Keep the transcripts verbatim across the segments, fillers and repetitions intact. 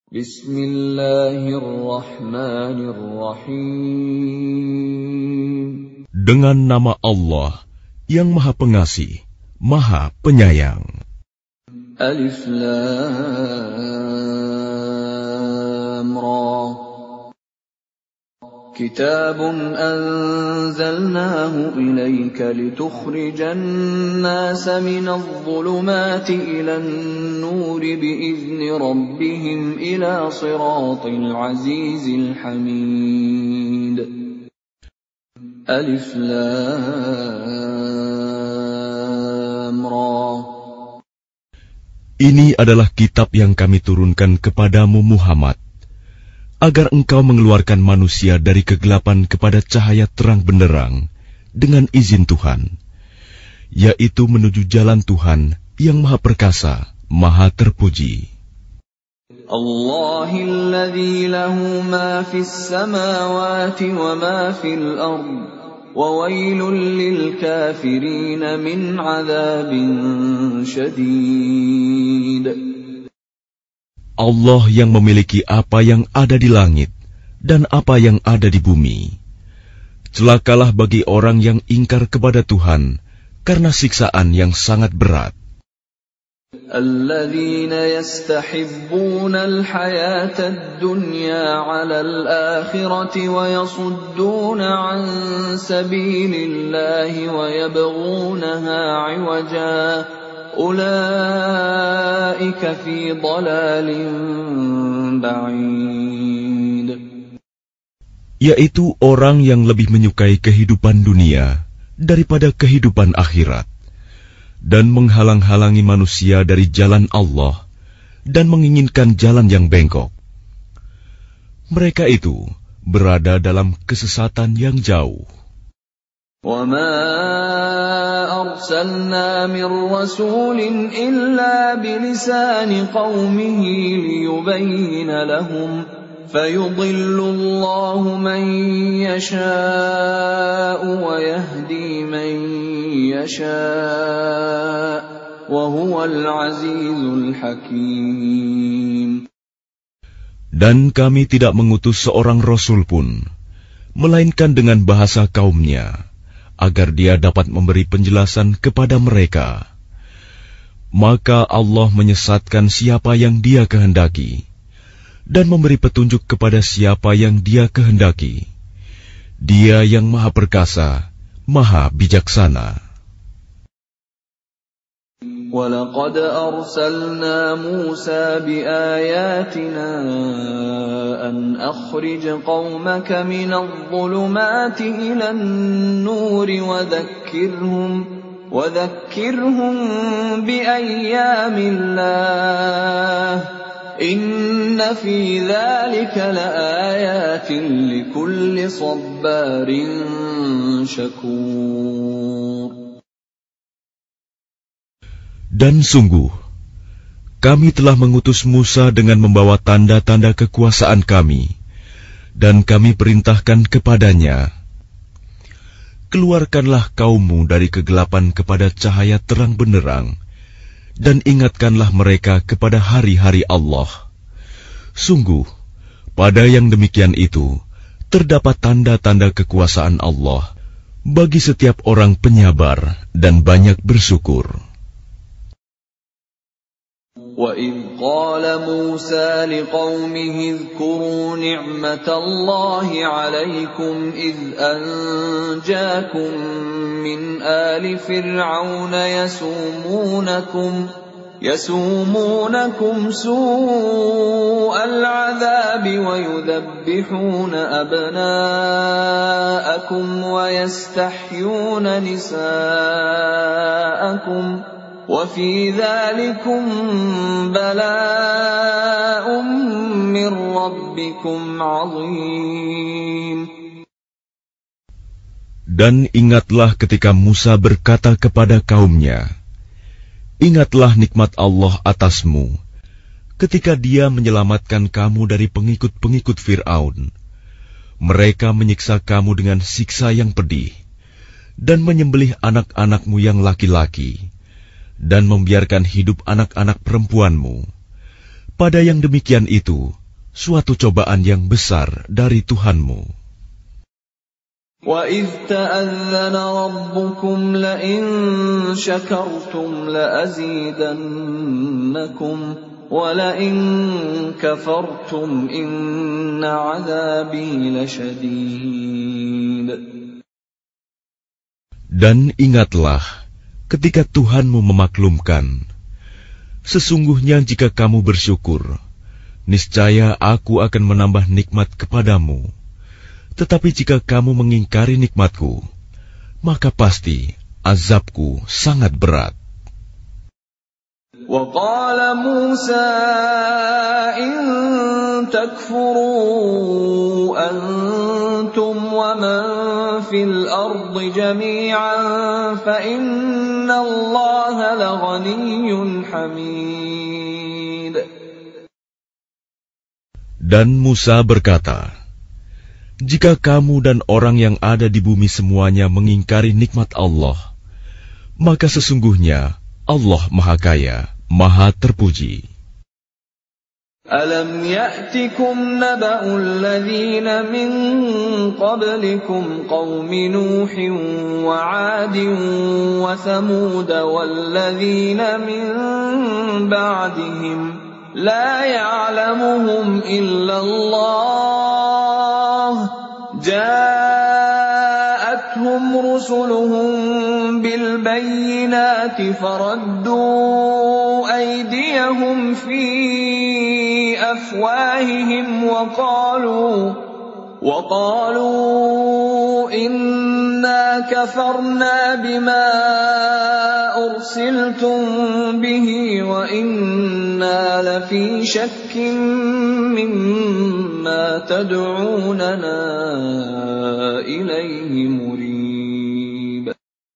Bismillahirrahmanirrahim. Dengan nama Allah yang Maha Pengasih, Maha Penyayang. Alif Lam Ra. Kitabun anzalnahu ilayka litukhrijan nasa minadh dhulumati ilan nuri bi'izni rabbihim ila siratil azizil hamid. Alif Lam Ra. Ini adalah kitab yang kami turunkan kepadamu Muhammad, agar engkau mengeluarkan manusia dari kegelapan kepada cahaya terang benderang dengan izin Tuhan, yaitu menuju jalan Tuhan yang Maha Perkasa, Maha Terpuji. Allahilladzi lahu ma fis samawati wa ma fil ard, wa wailul lil kafirin min adzabin syadid. Allah yang memiliki apa yang ada di langit dan apa yang ada di bumi. Celakalah bagi orang yang ingkar kepada Tuhan karena siksaan yang sangat berat. Alladzina yastahibbuna al-hayata ad-dunya 'ala al-akhirati wa yasudduna 'an sabilillahi wa yabghunaha 'iwaja. Ulaika fi dhalalin ba'id. Yaitu orang yang lebih menyukai kehidupan dunia daripada kehidupan akhirat, dan menghalang-halangi manusia dari jalan Allah dan menginginkan jalan yang bengkok. Mereka itu berada dalam kesesatan yang jauh. وَمَا أَرْسَلْنَا مِن رَّسُولٍ إِلَّا بِلِسَانِ قَوْمِهِ لِيُبَيِّنَ لَهُمْ فَيُضِلُّ اللَّهُ مَن يَشَاءُ وَيَهْدِي مَن يَشَاءُ وَهُوَ الْعَزِيزُ الْحَكِيمُ. Dan kami tidak mengutus seorang rasul pun, melainkan dengan bahasa kaumnya, agar dia dapat memberi penjelasan kepada mereka. Maka Allah menyesatkan siapa yang Dia kehendaki, dan memberi petunjuk kepada siapa yang Dia kehendaki. Dia yang Maha Perkasa, Maha Bijaksana. وَلَقَدْ أَرْسَلْنَا مُوسَى بِآيَاتِنَا أَنْ أَخْرِجْ قَوْمَكَ مِنَ الظُّلُمَاتِ إِلَى النُّورِ وَذَكِّرْهُمْ وَذَكِّرْهُمْ بِأَيَّامِ اللَّهِ إِنَّ فِي ذَلِكَ لَآيَاتٍ لِكُلِّ صَبَّارٍ شَكُورٍ. Dan sungguh, kami telah mengutus Musa dengan membawa tanda-tanda kekuasaan kami, dan kami perintahkan kepadanya, keluarkanlah kaummu dari kegelapan kepada cahaya terang benderang, dan ingatkanlah mereka kepada hari-hari Allah. Sungguh, pada yang demikian itu, terdapat tanda-tanda kekuasaan Allah bagi setiap orang penyabar dan banyak bersyukur. وَإِذْ قَالَ مُوسَى لِقَوْمِهِ اذْكُرُوا نِعْمَةَ اللَّهِ عَلَيْكُمْ إِذْ أَنْجَاكُمْ مِنْ آلِ فِرْعَوْنَ يَسُومُونَكُمْ يَسُومُونَكُمْ سُوءَ الْعَذَابِ وَيُذَبِّحُونَ أَبْنَاءَكُمْ وَيَسْتَحْيُونَ نِسَاءَكُمْ وَفِي ذَلِكُمْ بَلَاءٌ مِّن رَّبِّكُمْ عَظِيمٌ. Dan ingatlah ketika Musa berkata kepada kaumnya, ingatlah nikmat Allah atasmu, ketika Dia menyelamatkan kamu dari pengikut-pengikut Fir'aun. Mereka menyiksa kamu dengan siksa yang pedih, dan menyembelih anak-anakmu yang laki-laki, dan membiarkan hidup anak-anak perempuanmu. pada yang demikian itu suatu cobaan yang besar dari Tuhanmu. وَإِذْ تَأَذَّنَ رَبُّكُمْ لَئِن شَكَرْتُمْ لَأَزِيدَنَّكُمْ وَلَئِن كَفَرْتُمْ إِنَّ عَذَابِي لَشَدِيدٌ. Dan ingatlah ketika Tuhanmu memaklumkan, sesungguhnya jika kamu bersyukur, niscaya aku akan menambah nikmat kepadamu. Tetapi jika kamu mengingkari nikmatku, maka pasti azabku sangat berat. وَقَالَ مُوسَى إِن تَكْفُرُوا أَنْتُمْ وَمَنْ فِي الْأَرْضِ جَمِيعًا فَإِنَّ اللَّهَ لَغَنِيٌّ حَمِيدٌ. Dan Musa berkata, jika kamu dan orang yang ada di bumi semuanya mengingkari nikmat Allah, maka sesungguhnya Allah Maha Kaya, Maha Terpuji. Alam ya'tikum naba'ul ladzina min qablikum qaumi Nuhin wa 'adin wa Thamud wal ladzina min ba'dihim la ya'lamuhum illa Allah ja'atuhum rusuluhum bil bayyinati faraddu aydiyahum fi afwahihim wa qalu wa qalu inna kafarna bima ursiltum bihi wa inna lafi shakkin mimma tad'unana ilaihi murib.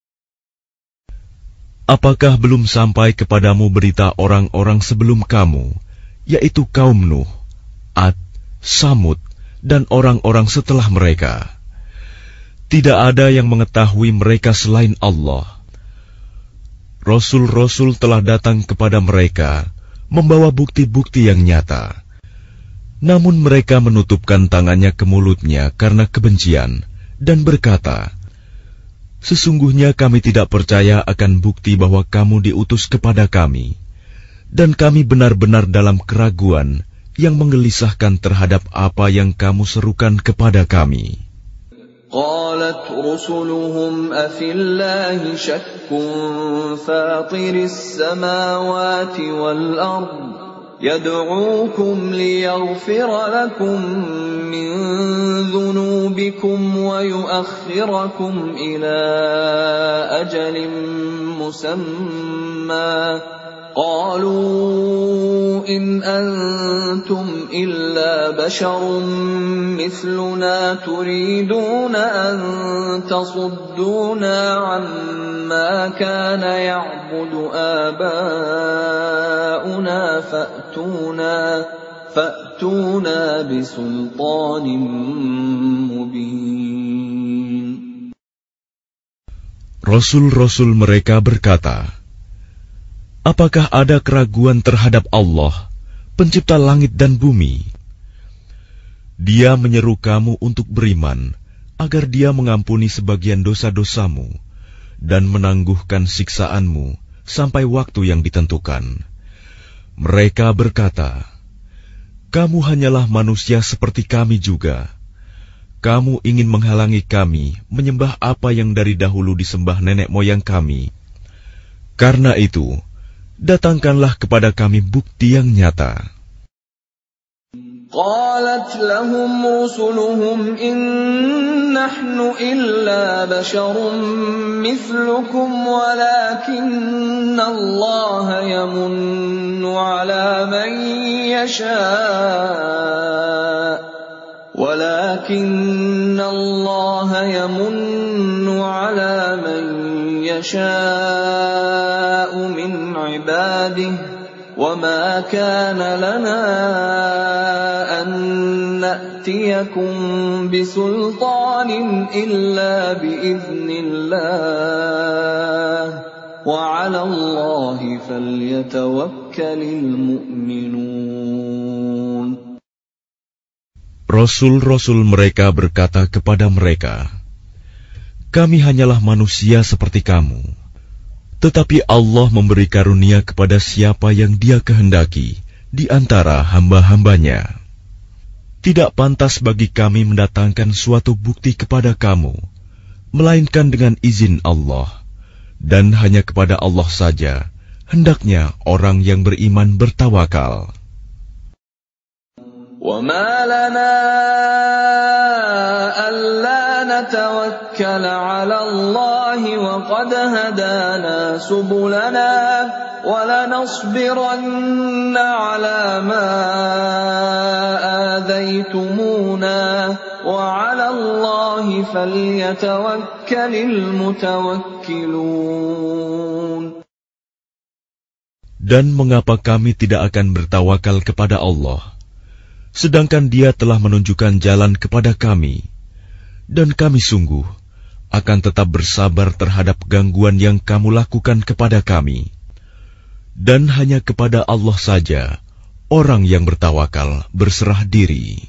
Apakah belum sampai kepadamu berita orang-orang sebelum kamu, yaitu kaum Nuh, Ad, Samud, dan orang-orang setelah mereka? Tidak ada yang mengetahui mereka selain Allah. Rasul-rasul telah datang kepada mereka, membawa bukti-bukti yang nyata. Namun mereka menutupkan tangannya ke mulutnya karena kebencian, dan berkata, sesungguhnya kami tidak percaya akan bukti bahwa kamu diutus kepada kami, dan kami benar-benar dalam keraguan yang menggelisahkan terhadap apa yang kamu serukan kepada kami. قالت رسلهم أفي الله شك فاطر السماوات والأرض يدعوكم ليغفر لكم من ذنوبكم ويؤخركم إلى أجل مسمى قالوا إن أنتم إلا بشر مثلنا تريدون أن تصدونا عما كان يعبد آباؤنا فأتونا فأتونا بسلطان مبين. Rasul-rasul mereka berkata, apakah ada keraguan terhadap Allah, pencipta langit dan bumi? Dia menyeru kamu untuk beriman, agar dia mengampuni sebagian dosa-dosamu, dan menangguhkan siksaanmu sampai waktu yang ditentukan. Mereka berkata, kamu hanyalah manusia seperti kami juga. Kamu ingin menghalangi kami menyembah apa yang dari dahulu disembah nenek moyang kami. Karena itu, datangkanlah kepada kami bukti yang nyata. قالت لهم رسلهم إن نحن إلا بشر مثلكم ولكن الله يمن على من يشاء ولكن الله يمن على من يشاء من عباده وما كان لنا أن نأتيكم بسلطان إلا بإذن الله وعلى الله فليتوكل المؤمنون. Rasul-rasul mereka berkata kepada mereka, "Kami hanyalah manusia seperti kamu, tetapi Allah memberi karunia kepada siapa yang Dia kehendaki di antara hamba-hambanya. Tidak pantas bagi kami mendatangkan suatu bukti kepada kamu, melainkan dengan izin Allah, dan hanya kepada Allah saja hendaknya orang yang beriman bertawakal." وَمَا لَنَا أَلَّا نَتَوَكَّلَ عَلَى اللَّهِ وَقَدْ هَدَانَا سُبُلَنَا وَلَنَصْبِرَنَّ عَلَى مَا آذَيْتُمُونَا وَعَلَى اللَّهِ فَلْيَتَوَكَّلِ الْمُتَوَكِّلُونَ. Dan mengapa kami tidak akan bertawakal kepada Allah, sedangkan Dia telah menunjukkan jalan kepada kami, dan kami sungguh akan tetap bersabar terhadap gangguan yang kamu lakukan kepada kami. Dan hanya kepada Allah saja orang yang bertawakal berserah diri.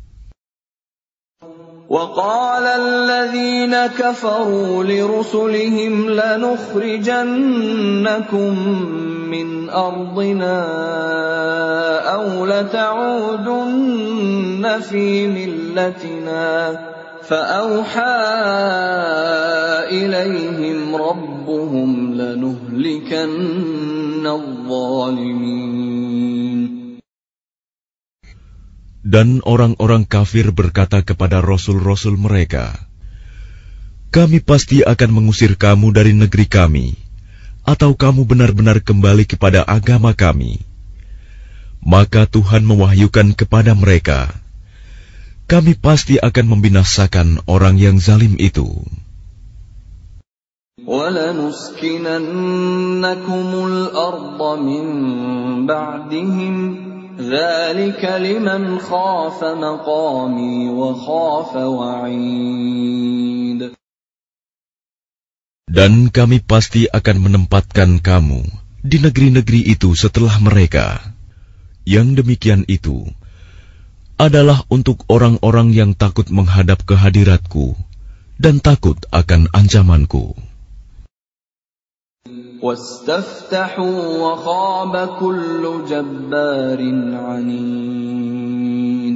وَقَالَ الَّذِينَ كَفَرُوا لِرُسُلِهِمْ لَنُخْرِجَنَّكُمْ مِنْ أَرْضِنَا أَوْ لَتَعُودُنَّ فِي مِلَّتِنَا فَأَوْحَى إِلَيْهِمْ رَبُّهُمْ لَنُهْلِكَنَّ الظَّالِمِينَ. Dan orang-orang kafir berkata kepada rasul-rasul mereka, "Kami pasti akan mengusir kamu dari negeri kami, atau kamu benar-benar kembali kepada agama kami." Maka Tuhan mewahyukan kepada mereka, "Kami pasti akan membinasakan orang yang zalim itu." وَلَنُسْكِنَنَّكُمُ الْأَرْضَ مِنْ بَعْدِهِمْ ذَلِكَ لِمَنْ خَافَ مَقَامِي وَخَافَ وَعِيدِ. Dan kami pasti akan menempatkan kamu di negeri-negeri itu setelah mereka. Yang demikian itu adalah untuk orang-orang yang takut menghadap kehadiratku dan takut akan ancamanku. وَاسْتَفْتَحُوا وَخَابَ كُلُّ جَبَّارٍ عَنِيدٍ.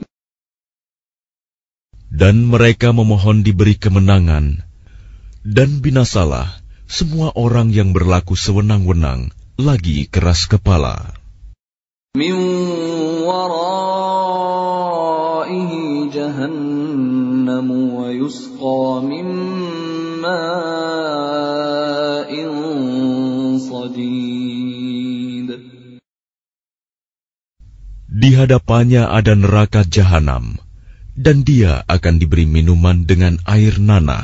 Dan mereka memohon diberi kemenangan, dan binasalah semua orang yang berlaku sewenang-wenang lagi keras kepala. مِنْ وَرَائِهِ جَهَنَّمُ وَيُسْقَى مِنْ مَاءٍ صَدِيدٍ. Di hadapannya ada neraka jahanam, dan dia akan diberi minuman dengan air nanah.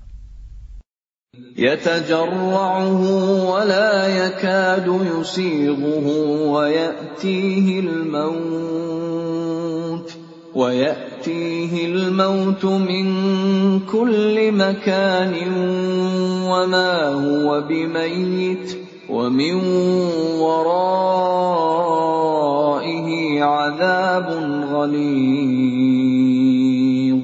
يَتَجَرَّعُهُ وَلَا يَكَادُ يُسِيغُهُ وَيَأْتِيهِ الْمَوْتُ وَيَأْتِيهِ الْمَوْتُ مِنْ كُلِّ مَكَانٍ وَمَا هُوَ بِمَيِّتٍ وَمِنْ وَرَائِهِ عَذَابٌ غَلِيظٌ.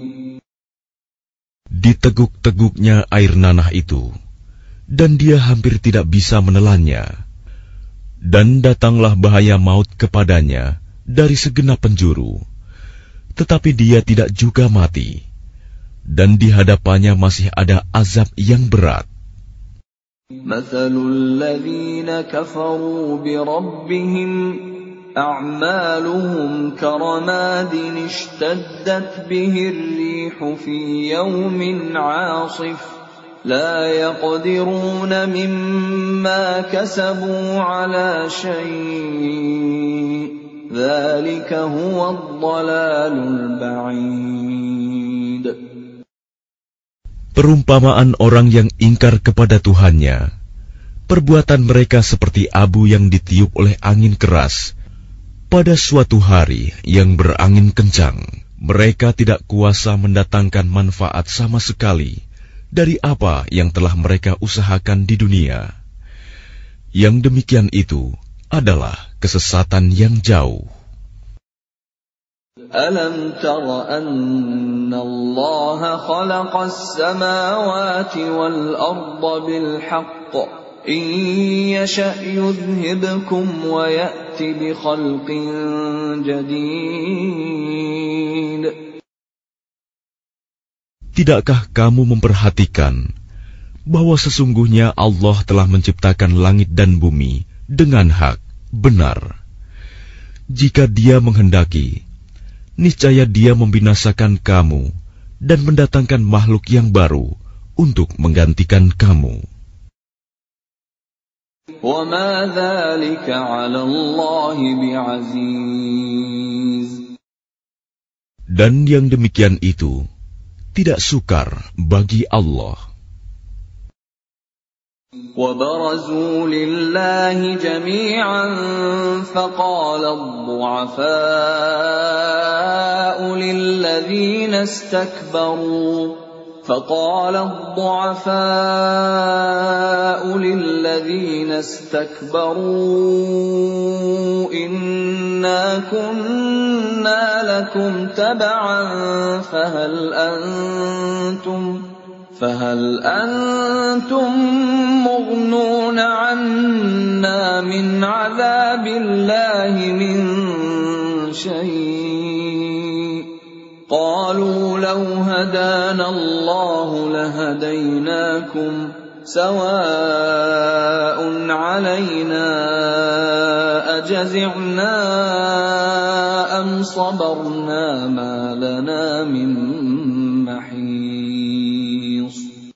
Diteguk-teguknya air nanah itu, dan dia hampir tidak bisa menelannya. Dan datanglah bahaya maut kepadanya dari segenap penjuru, tetapi dia tidak juga mati, dan di hadapannya masih ada azab yang berat. مَثَلُ الَّذِينَ كَفَرُوا بِرَبِّهِمْ أَعْمَالُهُمْ كَرَمَادٍ اشْتَدَّتْ بِهِ الرِّيحُ فِي يَوْمٍ عَاصِفٍ لَا يَقْدِرُونَ مِمَّا كَسَبُوا عَلَى شَيْءٍ ذَلِكَ هُوَ الضَّلَالُ الْبَعِيدُ. Perumpamaan orang yang ingkar kepada Tuhannya, perbuatan mereka seperti abu yang ditiup oleh angin keras pada suatu hari yang berangin kencang. Mereka tidak kuasa mendatangkan manfaat sama sekali dari apa yang telah mereka usahakan di dunia. Yang demikian itu adalah kesesatan yang jauh. ألم تر أن الله خلق السماوات والأرض بالحق إن يشأ يذهبكم ويأت بخلق جديد. Tidakkah kamu memperhatikan bahwa sesungguhnya Allah telah menciptakan langit dan bumi dengan hak, benar. Jika Dia menghendaki, niscaya Dia membinasakan kamu dan mendatangkan makhluk yang baru untuk menggantikan kamu. وَمَا ذَلِكَ عَلَى اللَّهِ بِعَزِيزٍ. Dan yang demikian itu tidak sukar bagi Allah. وَبَرَزُوا لِلَّهِ جَمِيعًا فَقَالَ الضُّعَفَاءُ لِلَّذِينَ اسْتَكْبَرُوا فقال الضعفاء للذين استكبروا إنا كنا لكم تبعا فهل أنتم فهل أنتم مغنون عنا من عذاب الله من شيء قالوا لو هدانا الله لهديناكم سواء علينا أجزعنا أم صبرنا ما لنا من محيص.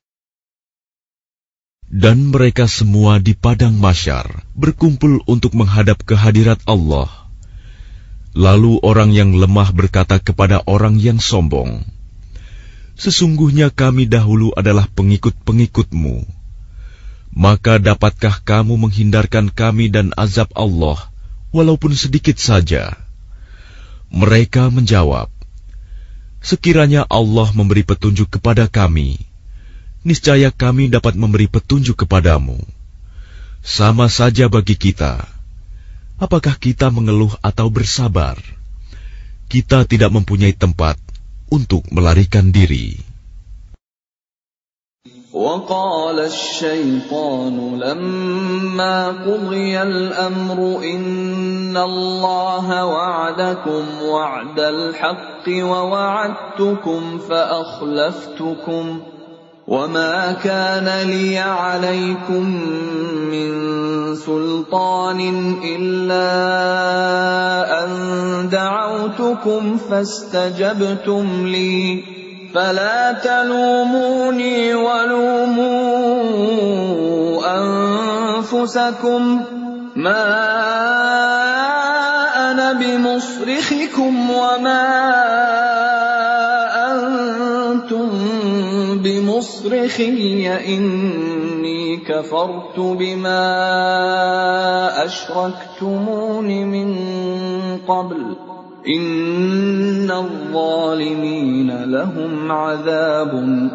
Dan mereka semua di padang mahsyar berkumpul untuk menghadap kehadirat Allah. Lalu orang yang lemah berkata kepada orang yang sombong, "Sesungguhnya kami dahulu adalah pengikut-pengikutmu. Maka dapatkah kamu menghindarkan kami dan azab Allah, walaupun sedikit saja?" Mereka menjawab, "Sekiranya Allah memberi petunjuk kepada kami, niscaya kami dapat memberi petunjuk kepadamu. Sama saja bagi kita. Apakah kita mengeluh atau bersabar? Kita tidak mempunyai tempat untuk melarikan diri." وقال الشيطان لما قضي الأمر إن الله وعدكم وعد الحق ووعدتكم فأخلفتكم وما كان لي عليكم من سلطان إلا أن دعوتكم فاستجبتم لي فلا تلوموني ولوموا أنفسكم ما أنا بمصرخكم وما أنتم بمصرخي إني كفرت بما أشركتمون من قبل إن الظالمين لهم عذاب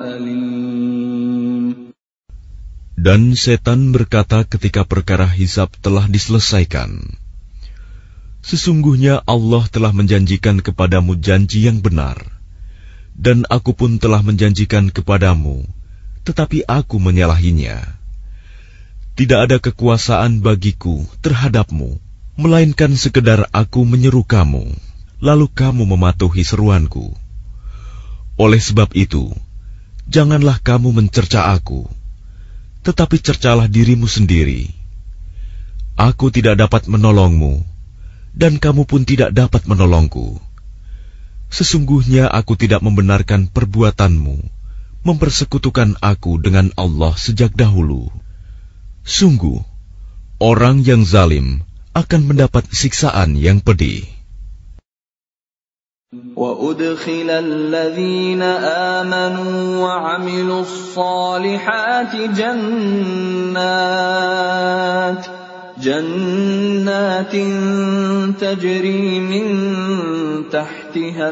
أليم. Dan setan berkata ketika perkara hisab telah diselesaikan, "Sesungguhnya Allah telah menjanjikan kepadamu janji yang benar, dan aku pun telah menjanjikan kepadamu, tetapi aku menyalahinya. Tidak ada kekuasaan bagiku terhadapmu, melainkan sekedar aku menyeru kamu, lalu kamu mematuhi seruanku. Oleh sebab itu, janganlah kamu mencerca aku, tetapi cercalah dirimu sendiri. Aku tidak dapat menolongmu, dan kamu pun tidak dapat menolongku. Sesungguhnya aku tidak membenarkan perbuatanmu, mempersekutukan aku dengan Allah sejak dahulu. Sungguh, orang yang zalim akan mendapat siksaan yang pedih." وَأُدْخِلَ الَّذِينَ آمَنُوا وَعَمِلُوا الصَّالِحَاتِ جَنَّاتٍ جَنَّاتٍ تَجْرِي مِن تَحْتِهَا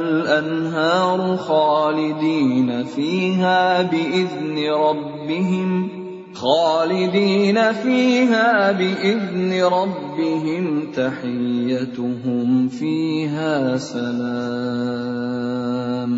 الْأَنْهَارُ خَالِدِينَ فِيهَا بِإِذْنِ رَبِّهِمْ خالدين فيها بإذن ربهم تحيتهم فيها سلام.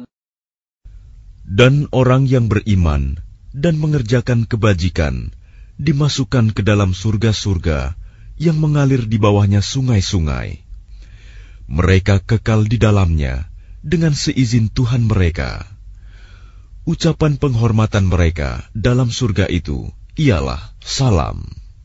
Dan orang yang beriman dan mengerjakan kebajikan dimasukkan ke dalam surga-surga yang mengalir di bawahnya sungai-sungai. Mereka kekal di dalamnya dengan seizin Tuhan mereka. Ucapan penghormatan mereka dalam surga itu ialah salam.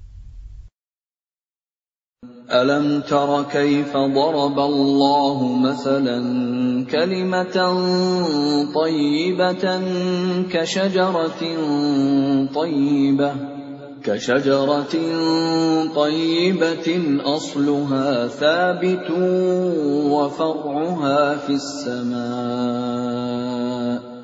Alam tara kaifa daraba Allahu mathalan kalimatan tayyibatan ka syajaratin tayyibah ka syajaratin tayyibatin asluha thabitun wa far'uha fis sama'.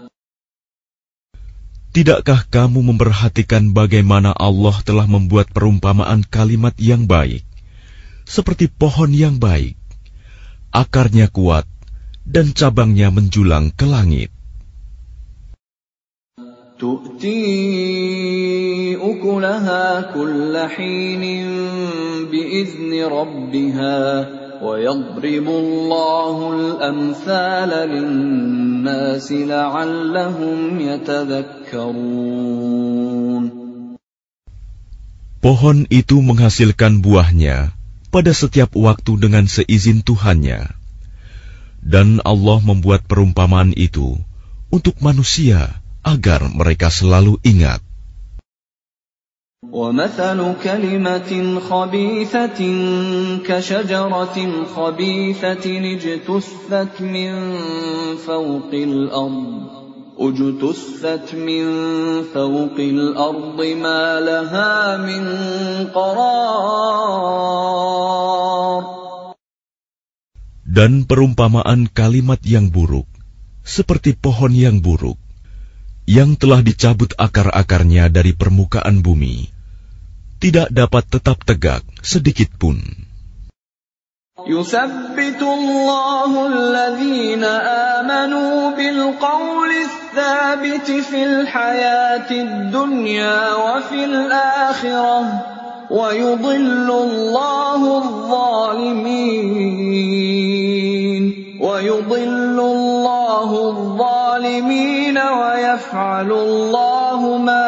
Tidakkah kamu memperhatikan bagaimana Allah telah membuat perumpamaan kalimat yang baik, seperti pohon yang baik, akarnya kuat, dan cabangnya menjulang ke langit. Tu'ti ukulaha kulla hinin bi'izni rabbiha wa yadribu Allahu al-amthala lin-nasi la'allahum yatadhakkarun. Pohon itu menghasilkan buahnya pada setiap waktu dengan seizin Tuhannya. Dan Allah membuat perumpamaan itu untuk manusia agar mereka selalu ingat. وَمَثَلُ كَلِمَةٍ خَبِيثَةٍ كَشَجَرَةٍ خَبِيثَةٍ اجْتُثَّتْ مِنْ فَوْقِ الْأَرْضِ اجْتُثَّتْ مِنْ فَوْقِ الْأَرْضِ مَا لَهَا مِنْ قَرَارٍ. Dan perumpamaan kalimat yang buruk seperti pohon yang buruk yang telah dicabut akar-akarnya dari permukaan bumi, tidak dapat tetap tegak sedikit pun. يُثَبِّتُ اللَّهُ الَّذِينَ آمَنُوا بِالْقَوْلِ الثَّابِتِ فِي الْحَيَاةِ الدُّنْيَا وَفِي الْآخِرَةِ وَيُضِلُّ اللَّهُ الظَّالِمِينَ وَيُضِلُّ اللَّهُ الظَّالِمِينَ وَيَفْعَلُ اللَّهُ مَا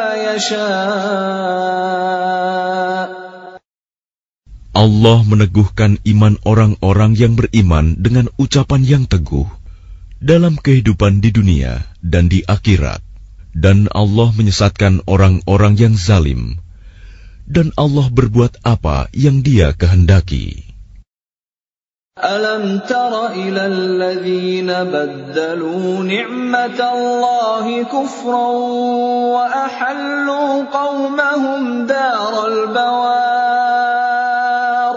يَشَاءُ. Allah meneguhkan iman orang-orang yang beriman dengan ucapan yang teguh dalam kehidupan di dunia dan di akhirat. Dan Allah menyesatkan orang-orang yang zalim. Dan Allah berbuat apa yang Dia kehendaki. أَلَمْ تَرَ إِلَى الَّذِينَ بَدَّلُوا نِعْمَةَ اللَّهِ كُفْرًا وَأَحَلُّوا قَوْمَهُمْ دَارَ الْبَوَارِ.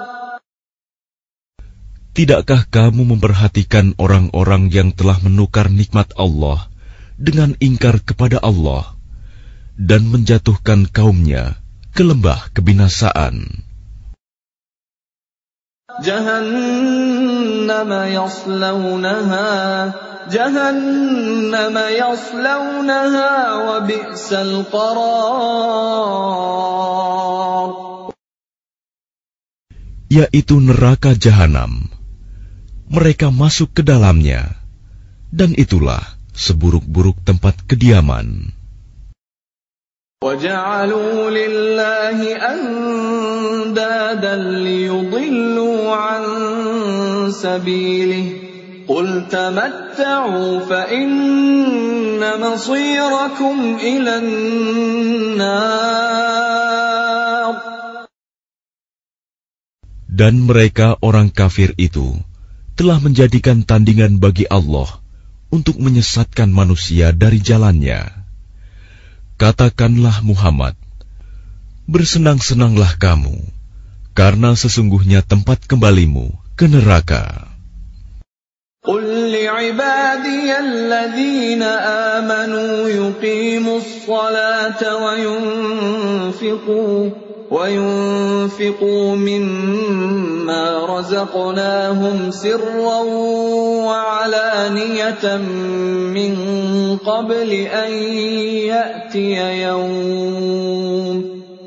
Tidakkah kamu memperhatikan orang-orang yang telah menukar nikmat Allah dengan ingkar kepada Allah dan menjatuhkan kaumnya ke lembah kebinasaan? جهنم يصلونها جهنم يصلونها وبئس القرار. Yaitu neraka jahanam. Mereka masuk ke dalamnya, dan itulah seburuk-buruk tempat kediaman. وَجَعَلُوا لِلَّهِ أَنْدَادًا لِيُضِلُّوا عَنْ سَبِيلِهِ قُلْ تَمَتَّعُوا فَإِنَّ مَصِيرَكُمْ إِلَى النَّارِ. Dan mereka orang kafir itu telah menjadikan tandingan bagi Allah untuk menyesatkan manusia dari jalannya. Katakanlah Muhammad, bersenang-senanglah kamu, karena sesungguhnya tempat kembalimu ke neraka. قُلْ لِعِبَادِيَ الَّذِينَ آمَنُوا يُقِيمُوا الصَّلَاةَ وَيُنْفِقُوا وَيُنْفِقُوا مِمَّا رَزَقْنَاهُمْ سِرًّا وَعَلَانِيَةً مِنْ قَبْلِ أَنْ يَأْتِيَ يَوْمٌ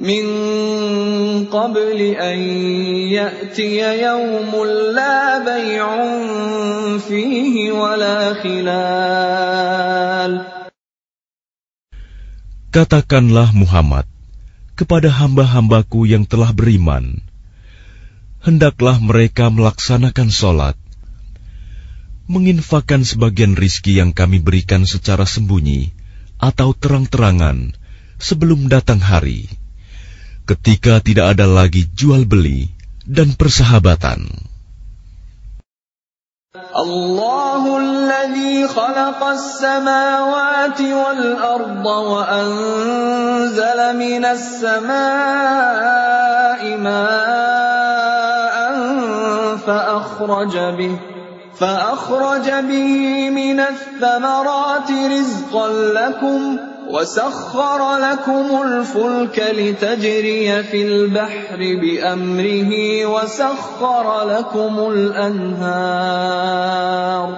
من قبل أن يأتي يوم لا بيع فيه ولا خلال. Katakanlah Muhammad kepada hamba-hambaku yang telah beriman, hendaklah mereka melaksanakan sholat, menginfakkan sebagian rizki yang kami berikan secara sembunyi atau terang-terangan sebelum datang hari, ketika tidak ada lagi jual-beli dan persahabatan. Allahu alladhi khalaqas samawati wal arda wa anzala minas samaa'i ma'an fa akhraja bihi fa akhraja bihi minas thamarati rizqan lakum وَسَخَّرَ لَكُمُ الْفُلْكَ لِتَجْرِيَ فِي الْبَحْرِ بِأَمْرِهِ وَسَخَّرَ لَكُمُ الْأَنْهَارَ.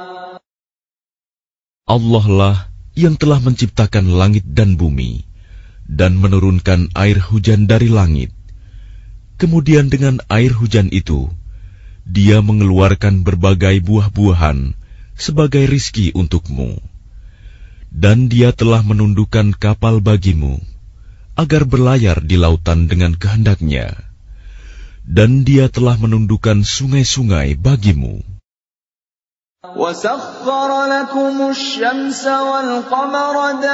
Allah lah yang telah menciptakan langit dan bumi dan menurunkan air hujan dari langit. Kemudian dengan air hujan itu, Dia mengeluarkan berbagai buah-buahan sebagai rizki untukmu. Dan Dia telah menundukkan kapal bagimu, agar berlayar di lautan dengan kehendaknya. Dan Dia telah menundukkan sungai-sungai bagimu. وَسَخَّرَ لَكُمُ الشَّمْسَ وَالْقَمَرَ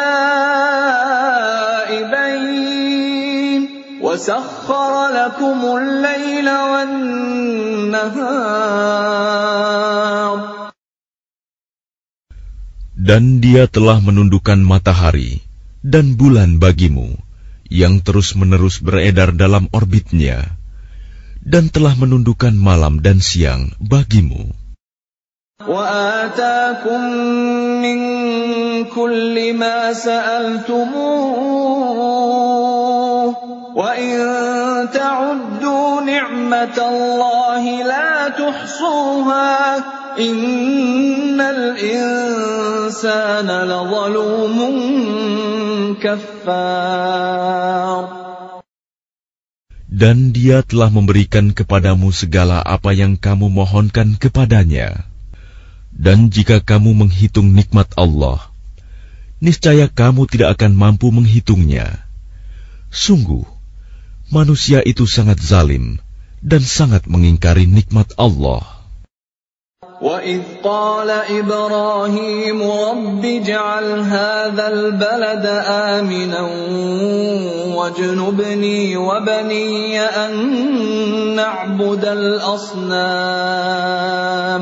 دَائِبَيْنِ وَسَخَّرَ لَكُمُ اللَّيْلَ وَالنَّهَارَ. Dan Dia telah menundukkan matahari dan bulan bagimu, yang terus-menerus beredar dalam orbitnya, dan telah menundukkan malam dan siang bagimu. وَآتَاكُم مِّن كُلِّ مَا سَأَلْتُمُوهُ وَإِن تَعُدُّوا نِعْمَةَ اللَّهِ لَا تُحْصُوهَا إِنَّ الْإِنسَانَ لَظَلُومٌ كَفَّارٌ. Dan Dia telah memberikan kepadamu segala apa yang kamu mohonkan kepadanya. Dan jika kamu menghitung nikmat Allah, niscaya kamu tidak akan mampu menghitungnya. Sungguh, manusia itu sangat zalim dan sangat mengingkari nikmat Allah. وَإِذْ قَالَ إِبْرَاهِيمُ رَبِّ اجْعَلْ هَذَا الْبَلَدَ آمِنًا وَاجْنُبْنِي وَبَنِيَّ أَن نَّعْبُدَ الْأَصْنَامَ.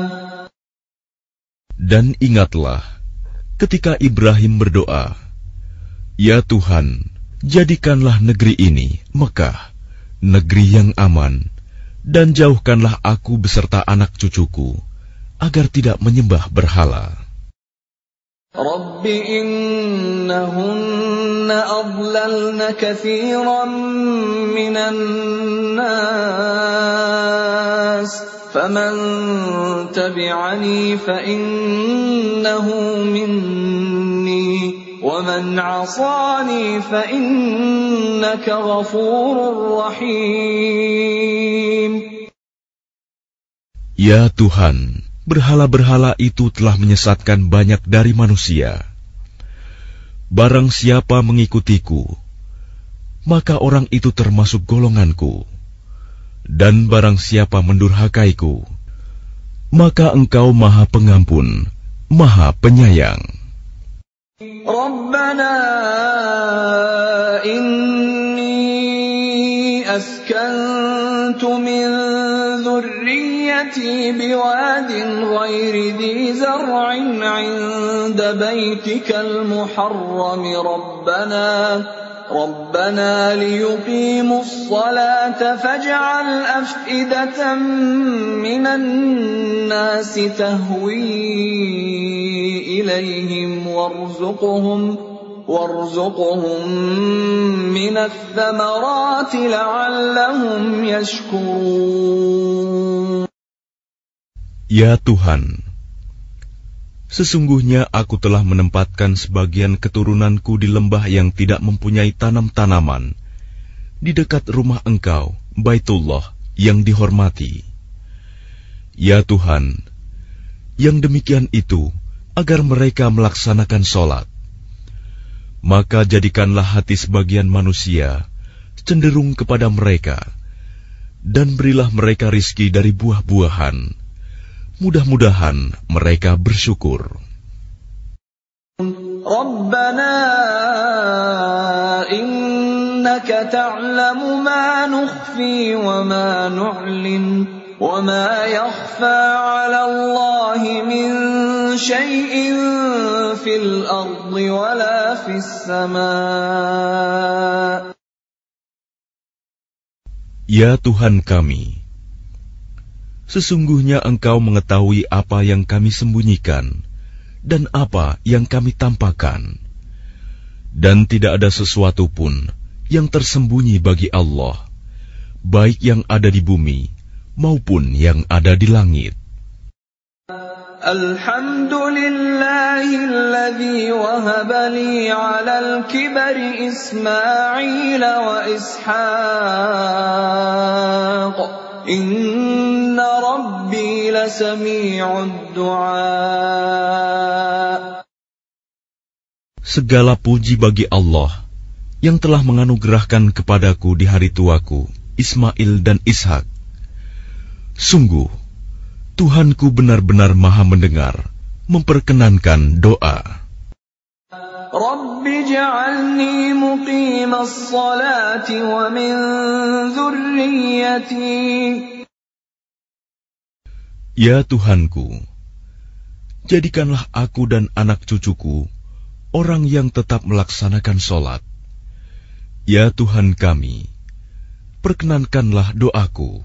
Dan ingatlah ketika Ibrahim berdoa, Ya Tuhan, jadikanlah negeri ini, Mekah, negeri yang aman, dan jauhkanlah aku beserta anak cucuku agar tidak menyembah berhala. Rabbi innahunna adlalna katsiran minan nas faman tabi'ani fa innahu minni wa man 'asani fa innaka ghafurur rahim. Ya Tuhan, berhala-berhala itu telah menyesatkan banyak dari manusia. Barang siapa mengikutiku, maka orang itu termasuk golonganku. Dan barang siapa mendurhakaiku, maka Engkau Maha Pengampun, Maha Penyayang. Rabbana inni askantu min ذريتي بواد غير ذي زرع عند بيتك المحرم ربنا ربنا ليقيموا الصلاة فاجعل أفئدة من الناس تهوي إليهم وارزقهم وارزقهم من الثمرات لعلهم يشكرون. Ya Tuhan, sesungguhnya aku telah menempatkan sebagian keturunanku di lembah yang tidak mempunyai tanam-tanaman, di dekat rumah Engkau, Baitullah yang dihormati. Ya Tuhan, yang demikian itu agar mereka melaksanakan sholat. Maka jadikanlah hati sebagian manusia cenderung kepada mereka, dan berilah mereka rizki dari buah-buahan. Mudah-mudahan mereka bersyukur. Rabbana innaka ta'lamu ma nukhfi wa ma nu'lin wa ma yakhfa 'ala Allahi min syai'in fil ardi wa la fis sama'. Ya Tuhan kami, sesungguhnya Engkau mengetahui apa yang kami sembunyikan dan apa yang kami tampakkan, dan tidak ada sesuatu pun yang tersembunyi bagi Allah, baik yang ada di bumi maupun yang ada di langit. Alhamdulillahilladzi wahaba li 'alal kibari Ismail wa Ishaq. Inna Rabbi lasami'ud du'a. Segala puji bagi Allah yang telah menganugerahkan kepadaku di hari tuaku Ismail dan Ishak. Sungguh, Tuhanku benar-benar maha mendengar, memperkenankan doa. Rabbi ja'alni muqimas salati wa min dzurriyyati. Ya Tuhanku, jadikanlah aku dan anak cucuku orang yang tetap melaksanakan sholat. Ya Tuhan kami, perkenankanlah doaku.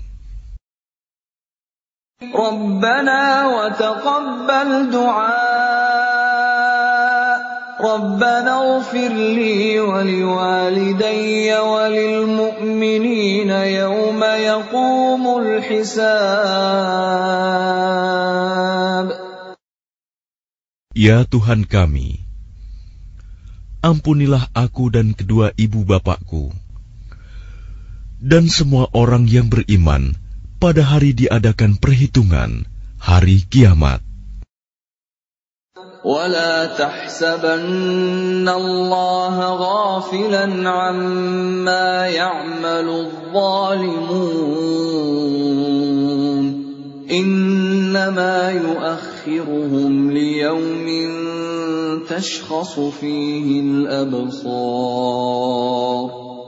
Rabbana wa taqabbal du'a. Rabbana ighfir li wa liwalidayya wa lil mu'minina yawma yaqumul hisab. Ya Tuhan kami, ampunilah aku dan kedua ibu bapakku, dan semua orang yang beriman pada hari diadakan perhitungan, hari kiamat. وَلَا تَحْسَبَنَّ اللَّهَ غَافِلًا عَمَّا يَعْمَلُ الظَّالِمُونَ إِنَّمَا يُؤَخِّرُهُمْ لِيَوْمٍ تَشْخَصُ فِيهِ الْأَبْصَارُ.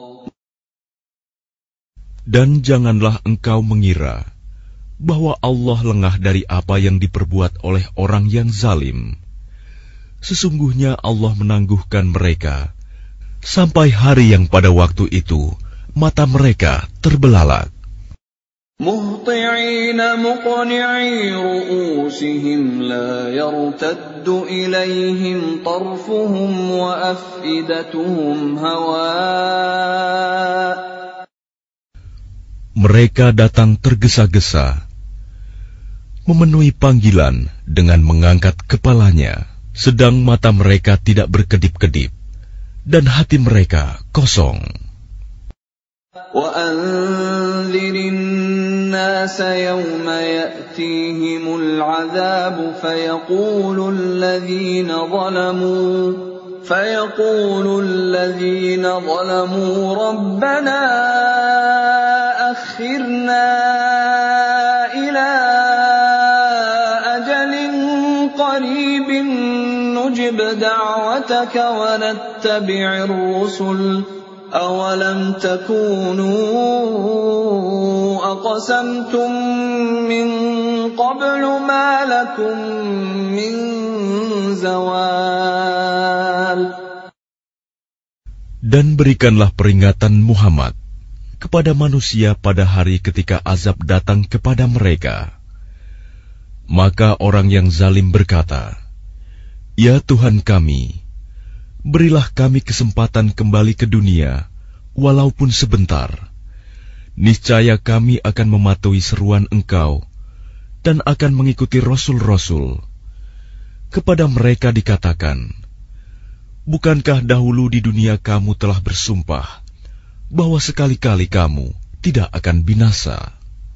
Dan janganlah engkau mengira bahwa Allah lengah dari apa yang diperbuat oleh orang yang zalim. Sesungguhnya Allah menangguhkan mereka sampai hari yang pada waktu itu mata mereka terbelalak. Muhti'ina muqni'i ru'usihim la yartaddu ilaihim tarfuhum wa af'idatuhum hawa'. Mereka datang tergesa-gesa, memenuhi panggilan dengan mengangkat kepalanya, sedang mata mereka tidak berkedip-kedip, dan hati mereka kosong. وَأَنذِرِ النَّاسَ يَوْمَ يَأْتِيهِمُ الْعَذَابُ فَيَقُولُ الَّذِينَ ظَلَمُوا فَيَقُولُ الَّذِينَ ظَلَمُوا رَبَّنَا أَخِّرْنَا إِلَى أَجَلٍ قَرِيبٍ نُجِبْ دَعْوَتَكَ وَنَتَّبِعِ الرُّسُلَ أَوَلَمْ تَكُونُوا أَقْسَمْتُم مِّن قَبْلُ مَا لَكُم مِّن زَوَالٍ. Dan berikanlah peringatan Muhammad kepada manusia pada hari ketika azab datang kepada mereka. Maka orang yang zalim berkata, Ya Tuhan kami, berilah kami kesempatan kembali ke dunia, walaupun sebentar. Niscaya kami akan mematuhi seruan Engkau dan akan mengikuti Rasul-Rasul. Kepada mereka dikatakan, Bukankah dahulu di dunia kamu telah bersumpah, bahwa sekali-kali kamu tidak akan binasa.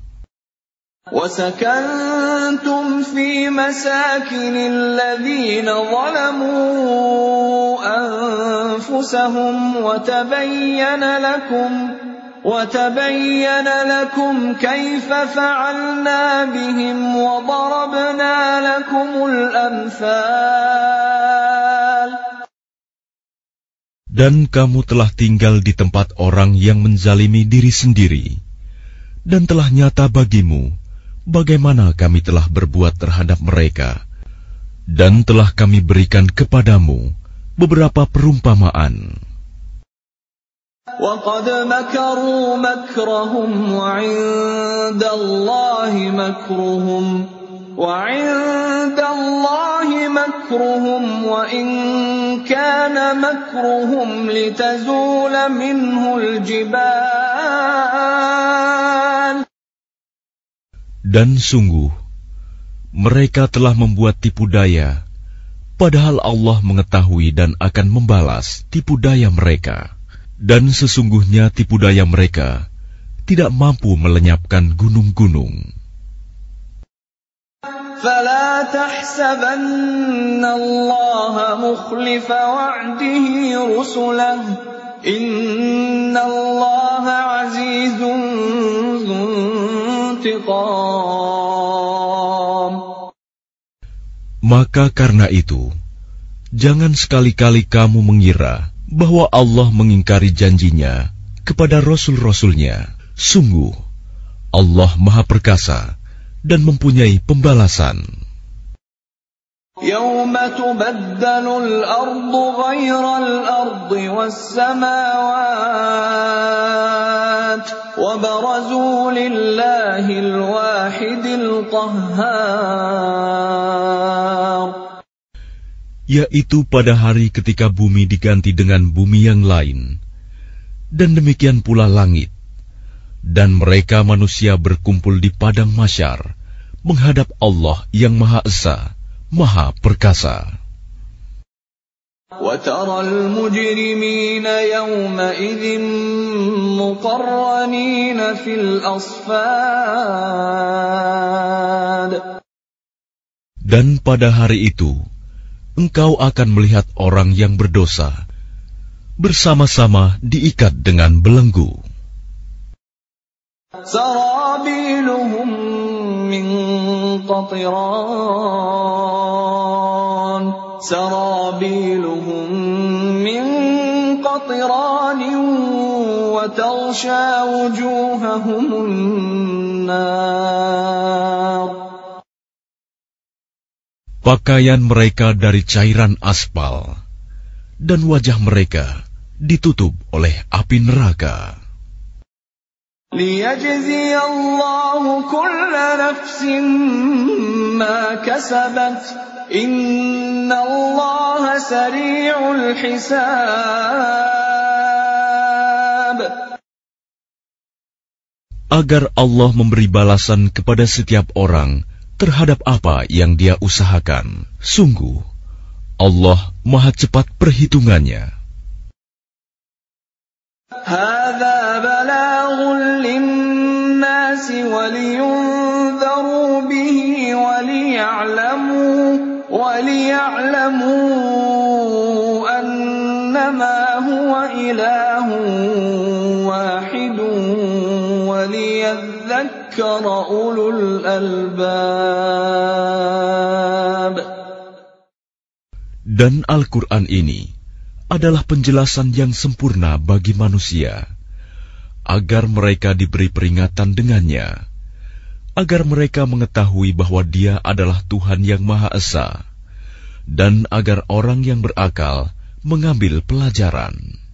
وَسَكَنْتُمْ فِي مَسَاكِنِ الَّذِينَ ظَلَمُوا أَنفُسَهُمْ وَتَبَيَّنَ لَكُمْ وَتَبَيَّنَ لَكُمْ كَيْفَ فَعَلْنَا بِهِمْ وَضَرَبْنَا لَكُمُ الْأَمْثَالَ. Dan kamu telah tinggal di tempat orang yang menzalimi diri sendiri, dan telah nyata bagimu bagaimana kami telah berbuat terhadap mereka, dan telah kami berikan kepadamu beberapa perumpamaan. وَقَدْ مَكَرُوا مَكْرَهُمْ وَعِندَ اللَّهِ مَكْرُهُمْ وَعِندَ اللَّهِ مَكْرُهُمْ وَإِنْ كَانَ مَكْرُهُمْ لِتَزُولَ مِنْهُ الْجِبَالُ. Dan sungguh, mereka telah membuat tipu daya, padahal Allah mengetahui dan akan membalas tipu daya mereka. Dan sesungguhnya tipu daya mereka tidak mampu melenyapkan gunung-gunung. فَلَا تَحْسَبَنَّ اللَّهَ مُخْلِفَ وَعْدِهِ رُسُلَهُ إِنَّ اللَّهَ عَزِيزٌ ذُو انتِقَامٍ. Maka karena itu, jangan sekali-kali kamu mengira bahwa Allah mengingkari janjinya kepada Rasul-Rasulnya. Sungguh, Allah Maha Perkasa dan mempunyai pembalasan. يَوْمَ تُبَدَّلُ الْأَرْضُ غَيْرَ الْأَرْضِ وَالسَّمَاوَاتُ وَبَرَزُوا لِلَّهِ الْوَاحِدِ الْقَهَّارِ. Yaitu pada hari ketika bumi diganti dengan bumi yang lain, dan demikian pula langit, dan mereka manusia berkumpul di padang mahsyar menghadap Allah yang Maha Esa, Maha Perkasa. وَتَرَى الْمُجْرِمِينَ يَوْمَئِذٍ مُقَرَّنِينَ فِي الْأَصْفَادِ. Dan pada hari itu, engkau akan melihat orang yang berdosa bersama-sama diikat dengan belenggu. سَرَابِيلُهُم مِّن قَطِرَانٍ سَرَابِيلُهُم مِّن قَطِرَانٍ وَتَغْشَىٰ وُجُوهَهُمُ النَّارُ. Pakaian mereka dari cairan aspal, dan wajah mereka ditutup oleh api neraka. لِيَجْزِيَ اللَّهُ كُلَّ نَفْسٍ مَا كَسَبَتْ إِنَّ اللَّهَ سَرِيعُ الْحِسَابِ. Agar Allah memberi balasan kepada setiap orang terhadap apa yang dia usahakan. Sungguh, Allah Maha cepat perhitungannya. هَذَا بَلَاغٌ لِلنَّاسِ وَلِيُنذَرُوا بِهِ وَلِيَعْلَمُوا وَلِيَعْلَمُوا أَنَّمَا هُوَ إِلَٰهٌ وَاحِدٌ وَلِيَذَّكَّرَ أُولُو الْأَلْبَابِ. Dan Al-Quran ini adalah penjelasan yang sempurna bagi manusia, agar mereka diberi peringatan dengannya, agar mereka mengetahui bahwa Dia adalah Tuhan yang Maha Esa, dan agar orang yang berakal mengambil pelajaran.